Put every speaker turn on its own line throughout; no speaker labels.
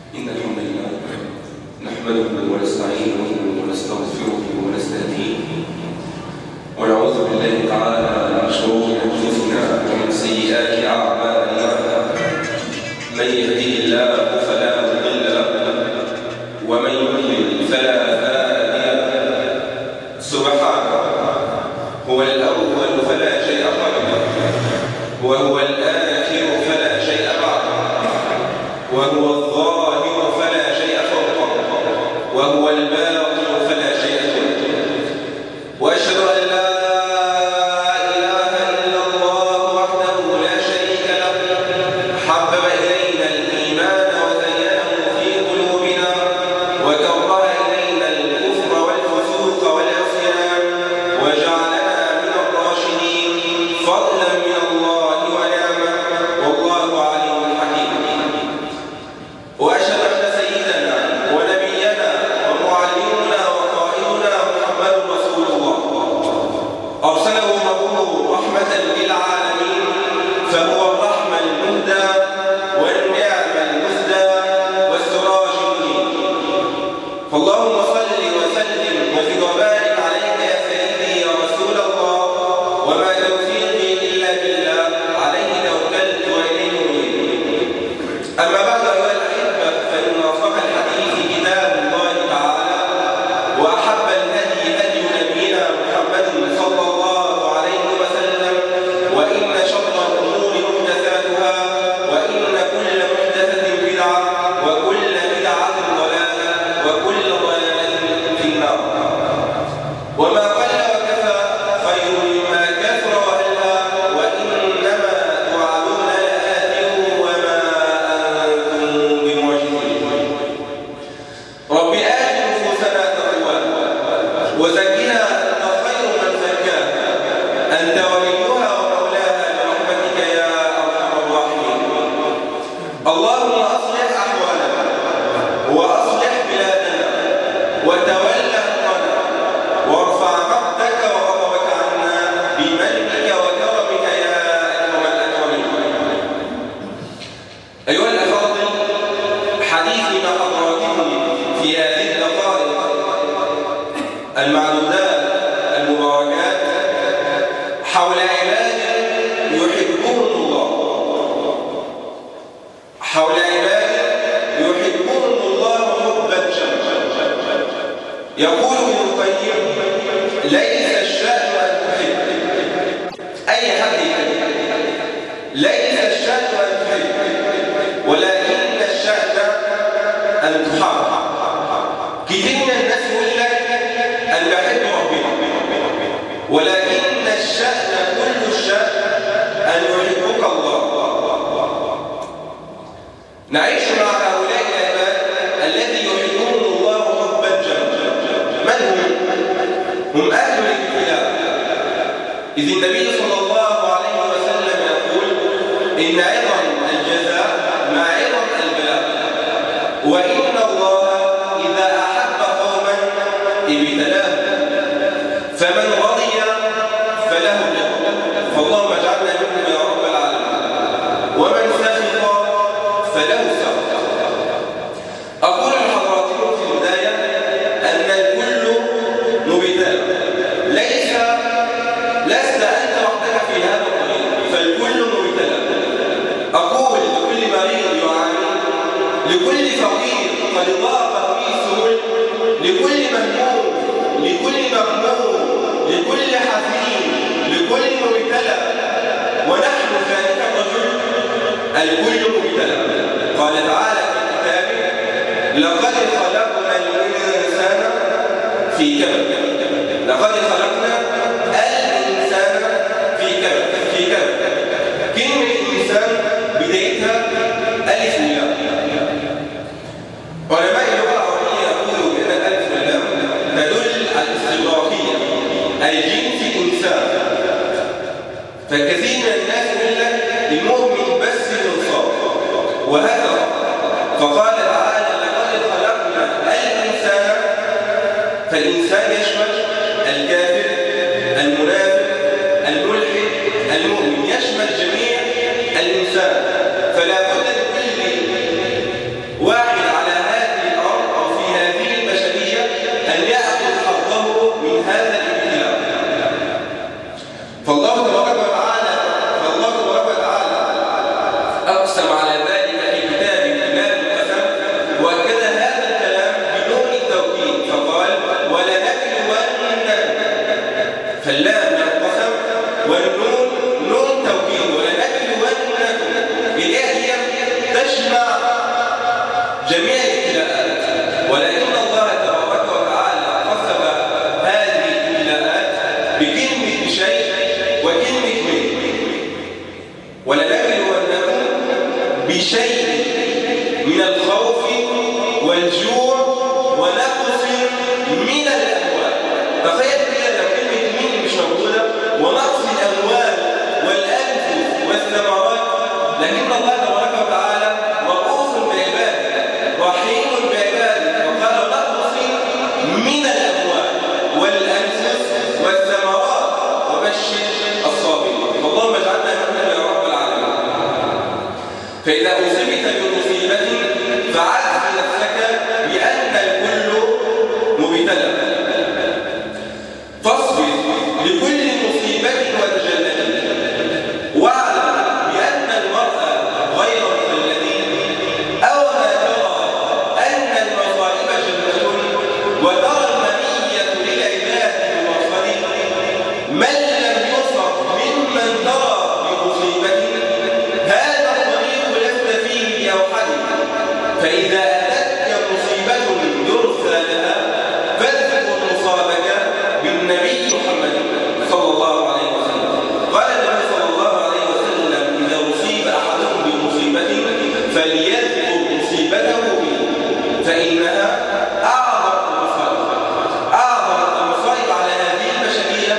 إن الحمد لله نحمده ونستعينه ونستغفره ونستهديه ونعوذ بالله تعالى من شرور أنفسنا ومن سيئات أعمالنا. من يهديه الله فلا مضل له ومن يضلل فلا هادي له. سبحانه هو الأول فلا شيء قبله، وهو الآخر فلا شيء بعده، وهو الظاهر فلا شيء فوقه، وهو الباطن فلا شيء دونه. وأشهد أن لا إله إلا الله وحده لا شريك له حبب إلينا الإيمان وزينه في قلوبنا وكره إلينا الكفر والفسوق والعصيان وجعلنا من الراشدين فضلا من الله ونعمة، والله عليم حكيم. وأشهد أن سيدنا ونبينا ومعلمنا وقائدنا محمد رسول الله أرسله ربه رحمة للعالمين، فهو الرحمة المهدى والنعم المسدى والسراج المنير. فاللهم صل وسلم وزد وبارك عليك يا سيدي يا رسول الله، وما توفيقي إلا بالله، عليه توكلت وإليه أنيب. أما بعد أيها الأحبة، فإن أصدق الحديث كتاب الله تعالى، وأحب الهدي هدي نبينا محمد صلى الله عليه وسلم، وإن شر الأمور محدثاتها، وإن كل محدثة بدعة، وكل بدعة ضلالة، وكل ضلالة في النار. وما قل وكفى خير مما كثر وألهى، وإنما توعدون لآت وما أنتم بمعجزين. رب آت نفوسنا تقواها وزكها أنت خير من زكاها، أنت وليها ومولاها برحمتك يا أرحم الراحمين. اللهم أصلح أحوالنا وأصلح بلادنا وتول أمرنا، وارفع مقتك وغضبك عنا بمنك وكرمك يا أكرم الأكرمين. أيها الأفاضل، حديثي مع حضراتكم في هذه الدقائق المعدودات المباركات حول عباد يحبهم الله، حول عباد يحبهم الله حبا جما. يقول ابن القيم: ليس الشأن أن تحب، أي حد يحب، ليس الشأن أن تحب، ولكن الشأن أن تحب. كتير من الناس يقول لك أن بحب ربنا، ولكن الشأن كل الشأن أن يحبك الله. نعيش مع هؤلاء العباد الذي يحبهم الله حبا جما. من هم؟ هم أهل الابتلاء. إذ النبي صلى الله عليه وسلم يقول: إن عظم الجزاء مع عظم البلاء، وإن الله إذا أحب قوما ابتلاهم، فمن رضي فله الرضا، فاللهم اجعلنا منهم يا رب العالمين، ومن سخط فله السخط. أقول لحضراتكم في البداية أن الكل مبتلى، لست أنت وحدك في هذا الطريق، فالكل مبتلى. أقول لكل مريض يعاني، لكل فقير قد ضاق به السبل، لكل مهموم، لكل مغموم، لكل حزين، لكل مبتلى، ونحن ذلك الرجل، الكل مبتلى. قال تعالى في كتابه: لقد خلقنا الإنسان في كبد. لقد خلقنا الإنسان في كبد. كلمة الإنسان بدايتها ألف ولام. علماء اللغة العربية يقولوا بأن الألف واللام تدل على الاستغراقية، أي جنس إنسان. فكثير من الناس يقول لك المؤمن بس الإنصاف، وهذا فقال تعالى: لقد خلقنا الإنسان. فالإنسان يشمل الكافر، المنافق، الملحد، المؤمن، يشمل جميع الإنسان. فلا بد لكل واحد على بشيء من الخوف والجوع ونقص من الأموال. تخيل كده لو كلمة من مش موجودة ونقص الأموال والأنفس والثمرات، لكن الله تبارك وتعالى رؤوف بعباده رحيم بعباده، وقال ونقص من الأموال والأنفس والثمرات وبشر الصابرين. اللهم اجعلنا منهم يا رب العالمين. فإذا أصبت بمصيبة فعذب نفسك بأن الكل مبتلى، فاصبر لكل مصيبة وتجنب، واعلم بأن المرء غير مخلد، أوما ترى أن المصائب جنة وترى المنية للعباد بمرصد، من لم يصب ممن ترى بمصيبة هذا الطريق لست فيه بأوحد، فإذا أتتك مصيبة يرثى لها فاذكر مصابك بالنبي محمد صلى الله عليه وسلم. قال النبي صلى الله عليه وسلم إذا أصيب أحدكم بمصيبة فليذكر مصيبته به، فإنها أعظم المصائب على هذه البشرية،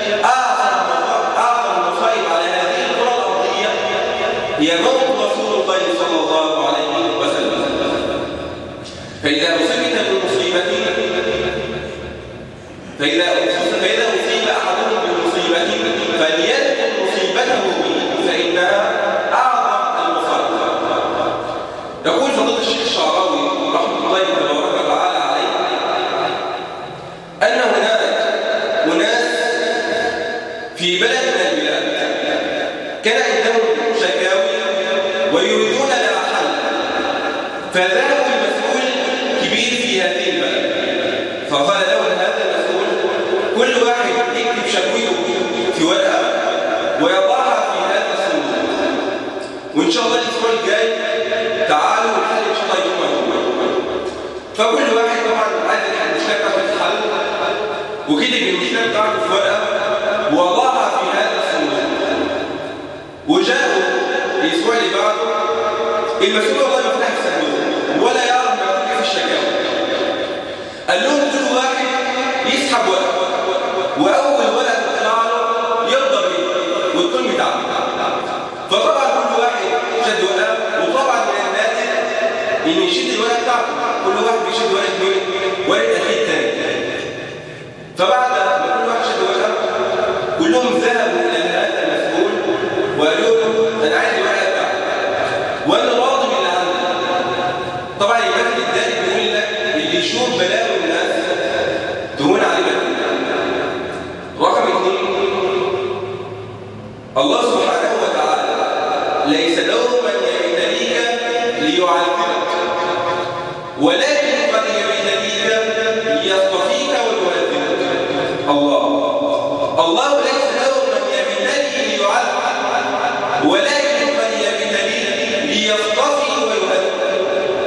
أعظم المصائب على هذه الكرة الأرضية هي موت رسول الله صلى الله عليه وسلم. فإذا أصيبت بمصيبة فإذا أصيب أحدهم بمصيبة فليذكر مصيبته به، فإنها أعظم المصائب. يقول فضيلة الشيخ الشعراوي رحمة الله تبارك وتعالى عليه أن هناك أناس في بلد من البلاد كان عندهم شكاوي ويريدون لها حل، فذهبوا المسؤول كبير في هذه البلد فقال له هذا المسؤول كل واحد يكتب شكوته في ورقة ويضعها في هذا الصندوق، وإن شاء الله الأسبوع الجاي تعالوا الحل إن شاء الله يوم موجود. فكل واحد طبعا عايز المشكلة بتاعته تتحل وكتب المشكلة بتاعته في ورقة ووضعها في هذا الصندوق، وجاءوا الأسبوع اللي بعده المسؤول والله ما فتح الصندوق ولا يعرف ما في الشكاوى. قال لهم كل واحد يسحب ورقة وأول ورقة تطلع له يرضى بيه والكل بتاعه. فطبعا كل واحد شد ورقة، وطبعا من النادر إن يشد الورقة بتاعته، كل واحد بيشد ورقة مين؟ ورقة أخيه الثاني. فبعد ما كل واحد شد ورقة كلهم ذهبوا إلى هذا المسؤول وقالوا له أنا عايز الورقة بتاعتي وأنا راضي باللي عندي. طبعا المثل الثاني بيقول لك اللي يشوف بلاوي الناس تهون عليه بلاوي. رقم 2 الله سبحانه وتعالى ليس دوما يبتليك ليعذبك، ولكن قد يبتليك ليصطفيك ويهذبك. الله ليس دوما يبتلي ليعذب، ولكن قد يبتلي ليصطفي ويهذبك.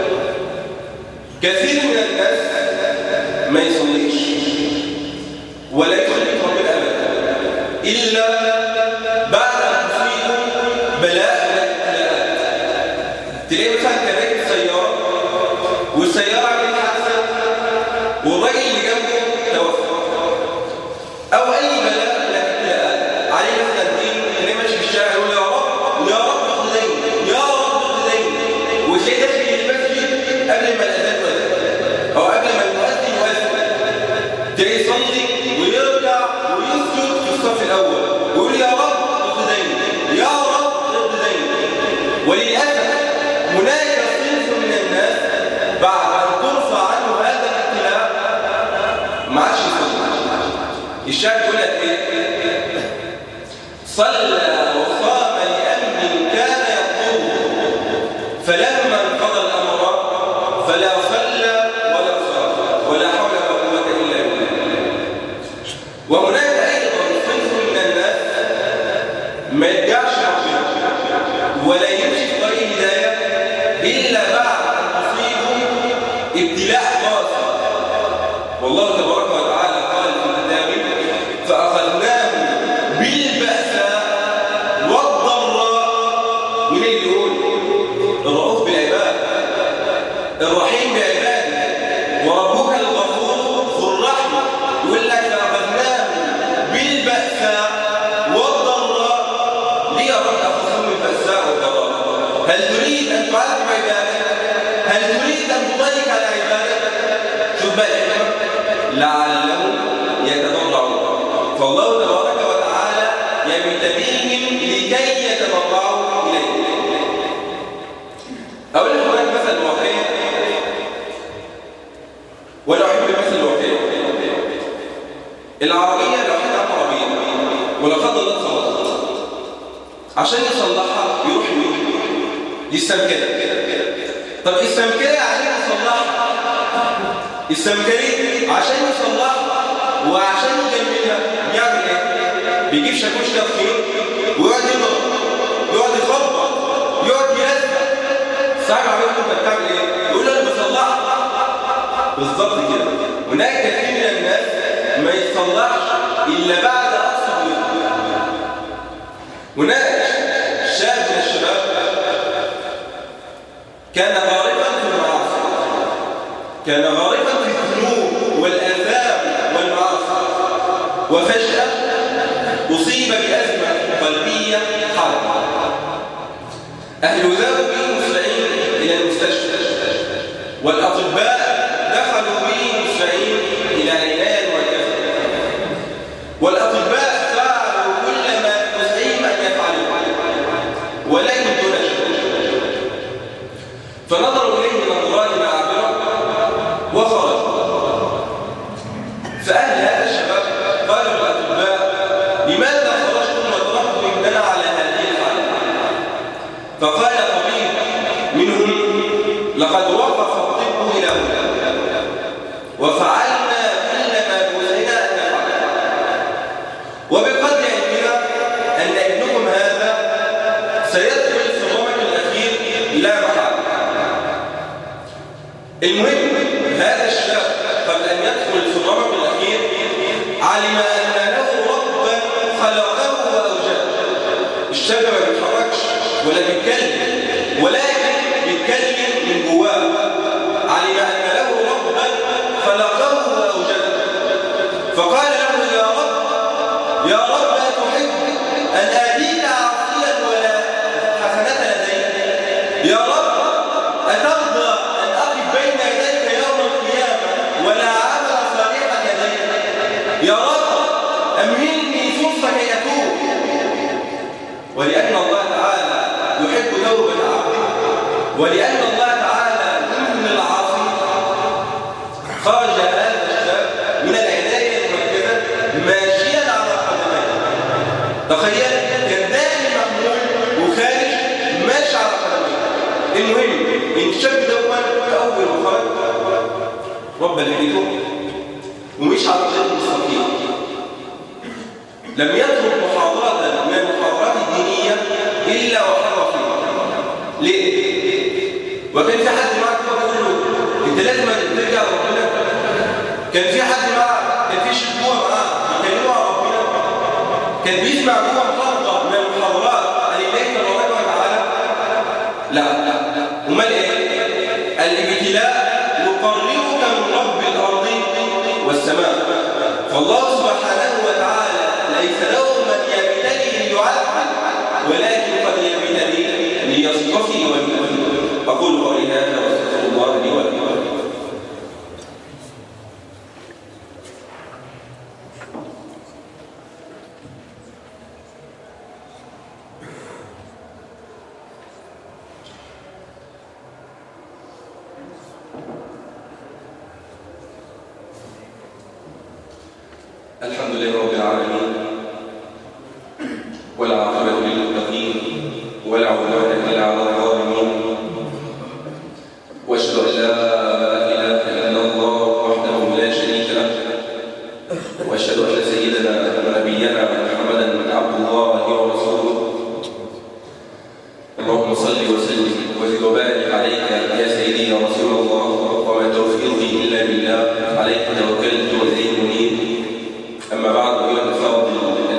كثير من الناس ما يصليش ولا يخلق ربنا أبدا إلا بعد أن تصيبه بلاء من الابتلاءات. تلاقي مثلا كان راكب سيارة والسيارة عملت حادثة والراجل اللي جنبه توفى، أو أي بلاء من الابتلاءات عليه مثلا دين اللي ماشي في الشارع يقول يا رب يا رب اخذني يا رب اخذني، وتلاقي داخل المسجد قبل ما الأذان يؤذن أو قبل ما المؤذن يؤذن تلاقي يصلي ويرجع ويسجد في الصف الأول ويقول يا رب اخذني يا رب اخذني. وللأسف هناك صنف من الناس بعد أن ترفع عنه هذا الابتلاء ما عادش يصلي. الشاعر يقول لك ايه؟ صلى وصام لأمن كان يطلبه فلما انقضى الأمر فلا صلى ولا صام ولا حول ولا قوة إلا بالله. وهناك أيضا صنف من الناس ما يرجعش ربنا ولا يمشي في طريق الهداية إلا بعد أن تصيبه ابتلاء قاسي. والله تبارك وتعالى قال في كتابه فأخذناه بالبأساء الرؤوف بالعباد الرحيم بعباده وربك الغفور ذو الرحمة. يقول لك فأخذناهم بالبأساء والضراء ليرى أخذهم بالبأساء والضراء. هل تريد أن تعذب عبادك؟ هل تريد أن تضيق على عبادك؟ شوف بقى الحكمة لعلهم يتضرعون. فالله تبارك وتعالى يبتليهم لكي يتضرعوا إليه. أقول لك هناك مثل واقعي ولا أحب المثل الواقعي. العربية لو حتى عربية ولو قدر الله اتخبطت عشان يصلحها يروح يستمكنها. طب السمكري عشان يصلحها السمكري عشان يصلحها وعشان يجملها بيعمل ايه؟ بيجيب شاكوش تفكير ويقعد يضرب يقعد يخبط يقعد يلزق. صاحب عمال انت بتعمل ايه؟ يقول له انا بصلحها. بالظبط كده. هناك كثير من الناس ما يصلحش الا بعد اقصى الوقت. هناك شاب من الشباب كان غارقا في المعاصي كان غارقا في الذنوب والآثام والمعاصي وفجأة أصيب بأزمة قلبية حادة. أهل ذهبوا به مسرعين إلى المستشفى والأطباء دخلوا به مسرعين إلى عناية المركزة والأطباء فعلوا كل ما يستطيعون أن يفعلوا ولكن دون شيء. فنظروا إليه نظرات معبرة وخرجوا. فأهل هذا الشباب قالوا للأطباء لماذا خرجتم وتركتم مننا على هذه الحالة؟ فقال طبيب منهم لقد وقف الطب إلى هنا وفعلنا كل ما بوسعنا أن نفعله وبقدر علمنا أن ابنكم هذا سيدخل في الرمق الأخير لا محالة. المهم هذا الشاب قبل أن يدخل في الرمق الأخير علم أن له ربا خلقه وأوجده. الشاب ما بيتحركش ولا بيتكلم ولكن بيتكلم من جواه. علم أن له ربا خلقه وأوجده فقال له يا رب أتحب أن آتيك عاصيا ولا حسنة لديك؟ يا رب أترضى أن أقف بين يديك يوم القيامة ولا عمل صالحا لديك؟ يا رب أمهلني فرصة كي أتوب. ولأن الله تعالى يحب توبة عبده ولأن الله تعالى يمهل العاصي خرج هذا الشاب من العناية المركزة ماشيا على قدميه. تخيل كان داخل محمول وخارج ماشي على قدميه. المهم ان الشاب دوت اول ما خرج ربنا لقيته ومش على طريق مستقيم. لم يترك محاضرة من المحاضرات الدينية الا وحضر فيها. ليه؟ وكان في حد معك بيقول له انت لازم ترجع لربنا. كان في حد معك كان في شيخ معاه بيكلموا عن ربنا. كان بيسمع جوه محاضرة من المحاضرات عن الله تبارك وتعالى. لا امال ايه؟ الابتلاء يقربك من رب الارض والسماء. فالله سبحانه وتعالى ليس له من يبتلي ليعذب ولكن قد يبتلي ليصطفي ويؤمن. اقول قولي هذا واستغفر الله لي ولكم. الحمد لله رب العالمين والعاقبة للمتقين ولا عدوان إلا على الظالمين وأشهد أن لا إله إلا الله وحده لا شريك له وأشهد أن سيدنا ونبينا محمدا عبد الله ورسوله. اللهم صل وسلم وزد وبارك عليك يا سيدي يا رسول الله وما توفيقي إلا بالله عليك توكلت وإليه منيب. أما بعد أيها الأفاضل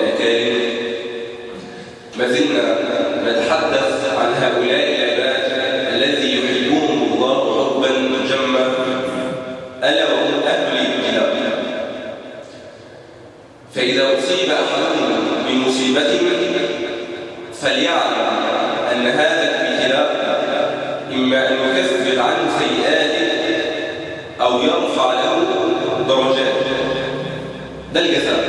الأكارم ما زلنا نتحدث عن هؤلاء العباد فليعلم أن هذا الابتلاء إما أن يكفر عنه سيئاته أو يرفع له درجاته. ده الجزاء.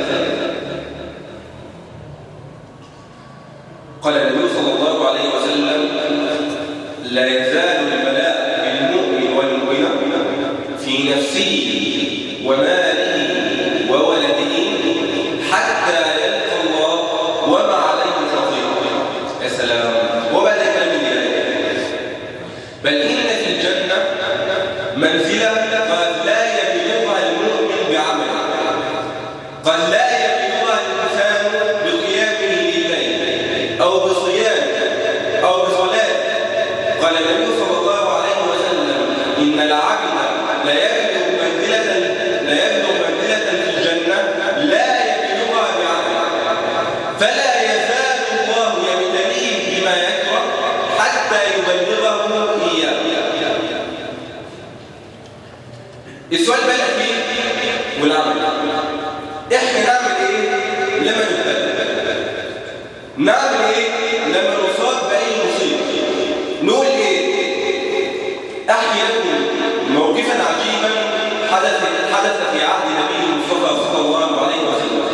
قال النبي صلى الله عليه وسلم: لا يزال البلاء بالمؤمن والمؤمنة في نفسه وماله وولده حتى يلقى الله وما عليه خطيئة. يا سلام. وبعد كلام الآية: بل إن في الجنة منزلة قد لا يبلغها المؤمن بعمله، قد لا يبلغها الإنسان بقيامه بالليل أو بصيامه أو بصلاته. قال النبي صلى الله عليه وسلم: إن العبد لا يبلغ منزلة في الجنة لا يبلغها بعمله، فلا يزال الله يبتليه بما يكره حتى يبلغه إياه. السؤال بقى الأخير والعمل. إحنا نعمل إيه لما نبتلى؟ نعمل إيه لما نصاب بأي مصيبة؟ نقول إيه؟ أحكي لكم موقفا عجيبا حدث في عهد النبي المصطفى صلى الله عليه وسلم.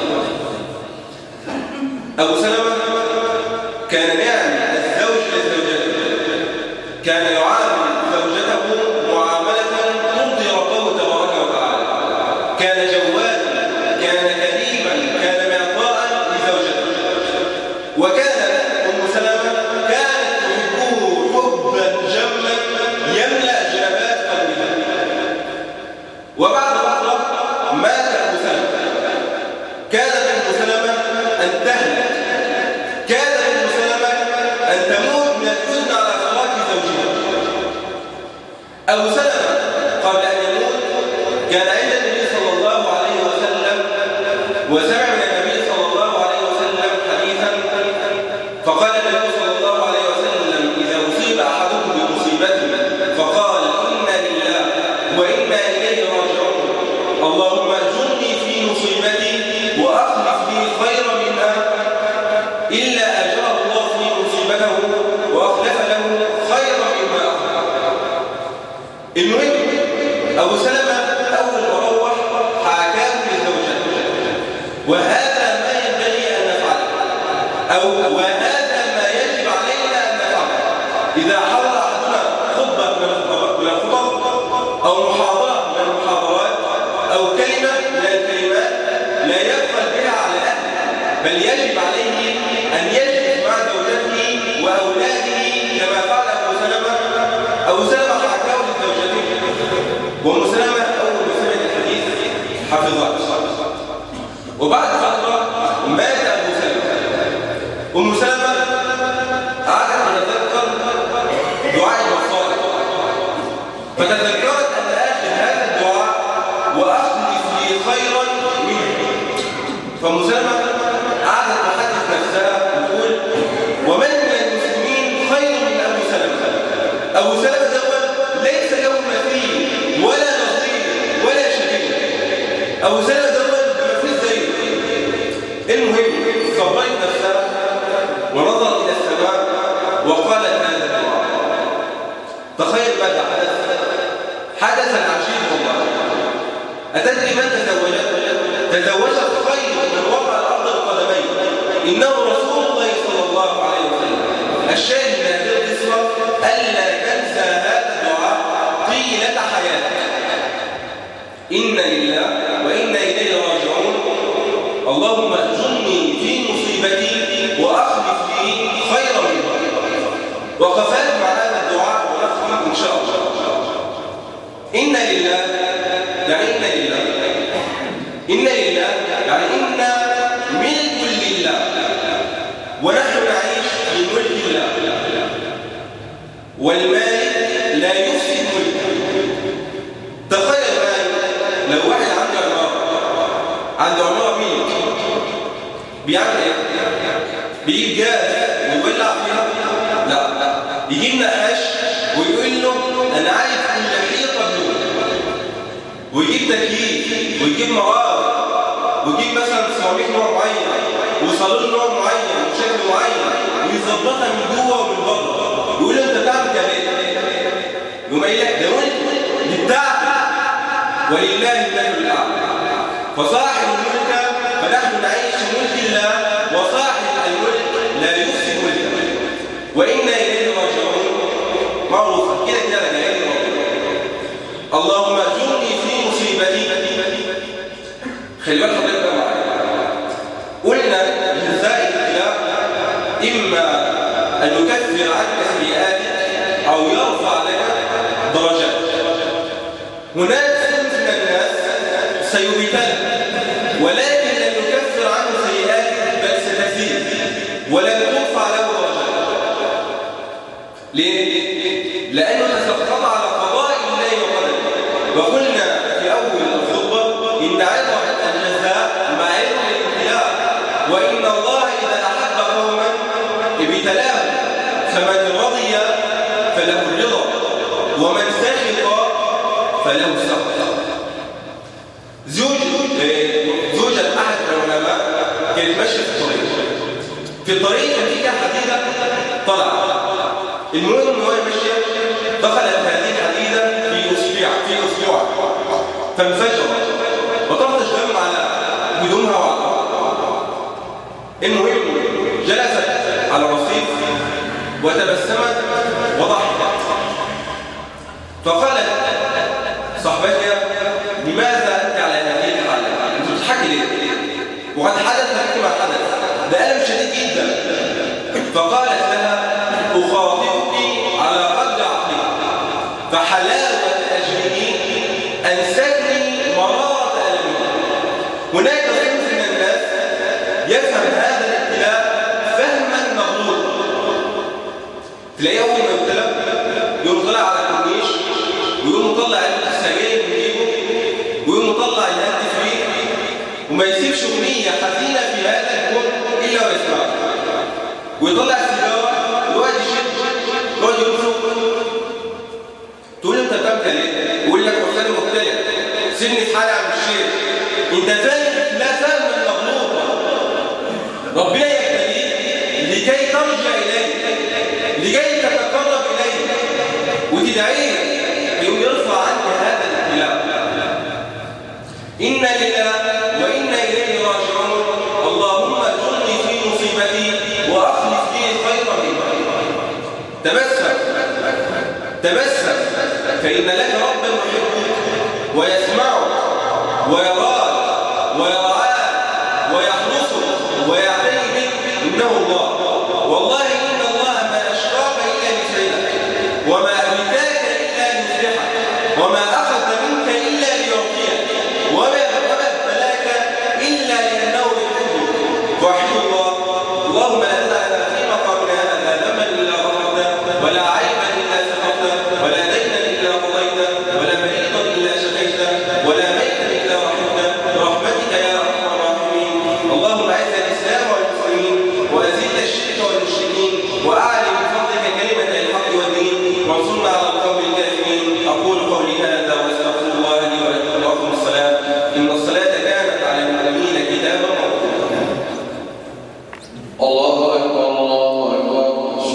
أبو سلمة كان نعم الزوج لزوجته، كان يعامل زوجته معاملة ترضي ربه تبارك وتعالى، كان جوادا، كان كريما، كان معطاء لزوجته. وكان أم سلمة كانت تحبه حبا جما يملأ جنبات قلبها. وبعد فترة مات أبو سلمة. كانت أم سلمة أن تهلك، كانت أم سلمة أن تموت من الحزن على فراق زوجها. أبو سلمة قبل أن يموت كان عند النبي صلى الله عليه وسلم وسمع من النبي صلى الله عليه وسلم حديثا، فقال النبي صلى الله عليه وسلم: إذا أصيب أحدكم بمصيبة فقال: إنا لله وإنا إليه راجعون، اللهم أجرني في مصيبتي وأخلف لي خيرا منها، إلا أجره الله في مصيبته وأخلف له خيرا مما أخلف. المهم أبو سلمة أول ما روح حكاه لزوجته، وهذا ما ينبغي أن نفعله، وهذا ما يجب علينا أن نفعله. إذا حضر أحدنا خطبة من الخطب أو محاضرة من المحاضرات أو كلمة من الكلمات لا يبخل بها على الأهل، بل يجب عليه أن يجلس مع زوجته وأولاده كما فعل أبو سلمة. أبو سلمة حكاه لزوجته، وأم سلمة أول ما سمعت الحديث حفظته. وبعد فترة مات أبو سلمة. أم سلمة قعدت تتذكر دعاء المصائب، فتذكرت أن آخر هذا الدعاء: وأخلف لي خيرا منه. فأم سلمة قعدت تحدث نفسها وتقول: ومن من المسلمين خير من أبو سلمة؟ أبو سلمة دوت ليس له مثيل ولا نظير ولا شبيه. أبو سلمة دوت ما فيش زيه. المهم صبرت نفسها ونظرت إلى السماء وقالت هذا الدعاء. تخيل ماذا حدث؟ حدثا عجيبا والله. أتدري من تزوجت خير من وقع الأرض بقدميه، إنه رسول الله صلى الله عليه وسلم. الشاهد من هذه القصة ألا تنسى هذا الدعاء طيلة حياتك: إنا لله وإنا إليه راجعون، اللهم اجرني في مصيبتي وأخلف لي خيرا منها. وقفات مع هذا الدعاء ونختم إن شاء الله. إنا لله يعني إنا لله، إنا لله يعني إنا ملك لله، ونحن نعيش في ملك الله، والمالك لا يفسد ملكه. تخيل لو واحد عنده عمارة ملك، بيعمل ايه؟ بيجيب جاز ويولع فيها؟ لا، يجيب نقاش ويقول له انا عايز كل حيطه بلون، ويجيب تكييف ويجيب مواد ويجيب مثلا سيراميك نوع معين وصالون نوع معين وشكل معين ويظبطها من جوه ومن بره، يقول له انت بتعمل كده، يقوم قايل لك ده ملك بتاعك ولله الملك الاعلى. فصاحب الملك فنحن نعيش ملك الله، وصاحب الملك لا يفسد ملكه، وانا اليه راجعون. معروفه كده كده راجعين لربنا. اللهم اجرني في مصيبتي. خلي بالك حضرتك معايا، قلنا جزاء الابتلاء اما ان يكفر عنك سيئاتك او يرفع لك درجات. هناك صنف من الناس سيبتلى ولكن لم يكفر عنه سيئاته بل ستزيد ولم ترفع له درجات. ليه؟ لأنه تسقط على قضاء الله وقدره. وقلنا في أول الخطبة إن عظم الجزاء مع علم الابتلاء، وإن الله إذا أحب قوما ابتلاهم، فمن رضي فله الرضا ومن سخط فله السخط. زوجة أحد العلماء كانت ماشية في الطريق كان في كده حديدة طلع. المهم إن هو ماشية دخلت هذه الحديدة في أسبوع فانفجرت وطرطش دم على هدومها وعلى الأرض. المهم جلست على الرصيف وتبسمت وضحكت، فقالت صاحبتها لماذا أنت على هذه الحالة؟ أنت بتضحكي ليه؟ وقد حدث لك ما حدث، ده ألم شديد جدا. فقالت لها أخاطبك على قدر عقلك، فحلاوة أجره أنستني مرارة ألمي. هناك صنف من الناس يفهم هذا الابتلاء فهما مغلوطا. تلاقيه أول ما يبتلى يقوم طلع على الكورنيش ويقوم مطلع السجاير من جيبه ويقوم مطلع يهدف فيه وما يسيبش أغنية حزينة في هذا الكون إلا ويسمعها، ويطلع السيجارة ويقعد يشد ويقعد يرفض. تقول أنت بتعمل ليه؟ يقول لك أستاذ مبتلى سيبني في حالي عن الشيخ. أنت فاهم لا فهم المغلوطة. ربنا يبتليك لكي ترجع إليه، لكي تتقرب إليه وتدعيه يوم يرفع عنك هذا الابتلاء. إنا لله وإنا إليه راجعون. اللهم اجرني في مصيبتي وأخلف لي خيرا منها. تبسم فإن لك ربا يحبك ويسمعك ويراك ويرعاك ويحرسك ويعتني بك، إنه الله. والله إن الله ما أشراك إلا لسيئك وما أبكاك إلا ليصلحك وما أخذ منك إلا ليعطيك وما ابتلاك إلا لأنه يحبك. وحي الله. اللهم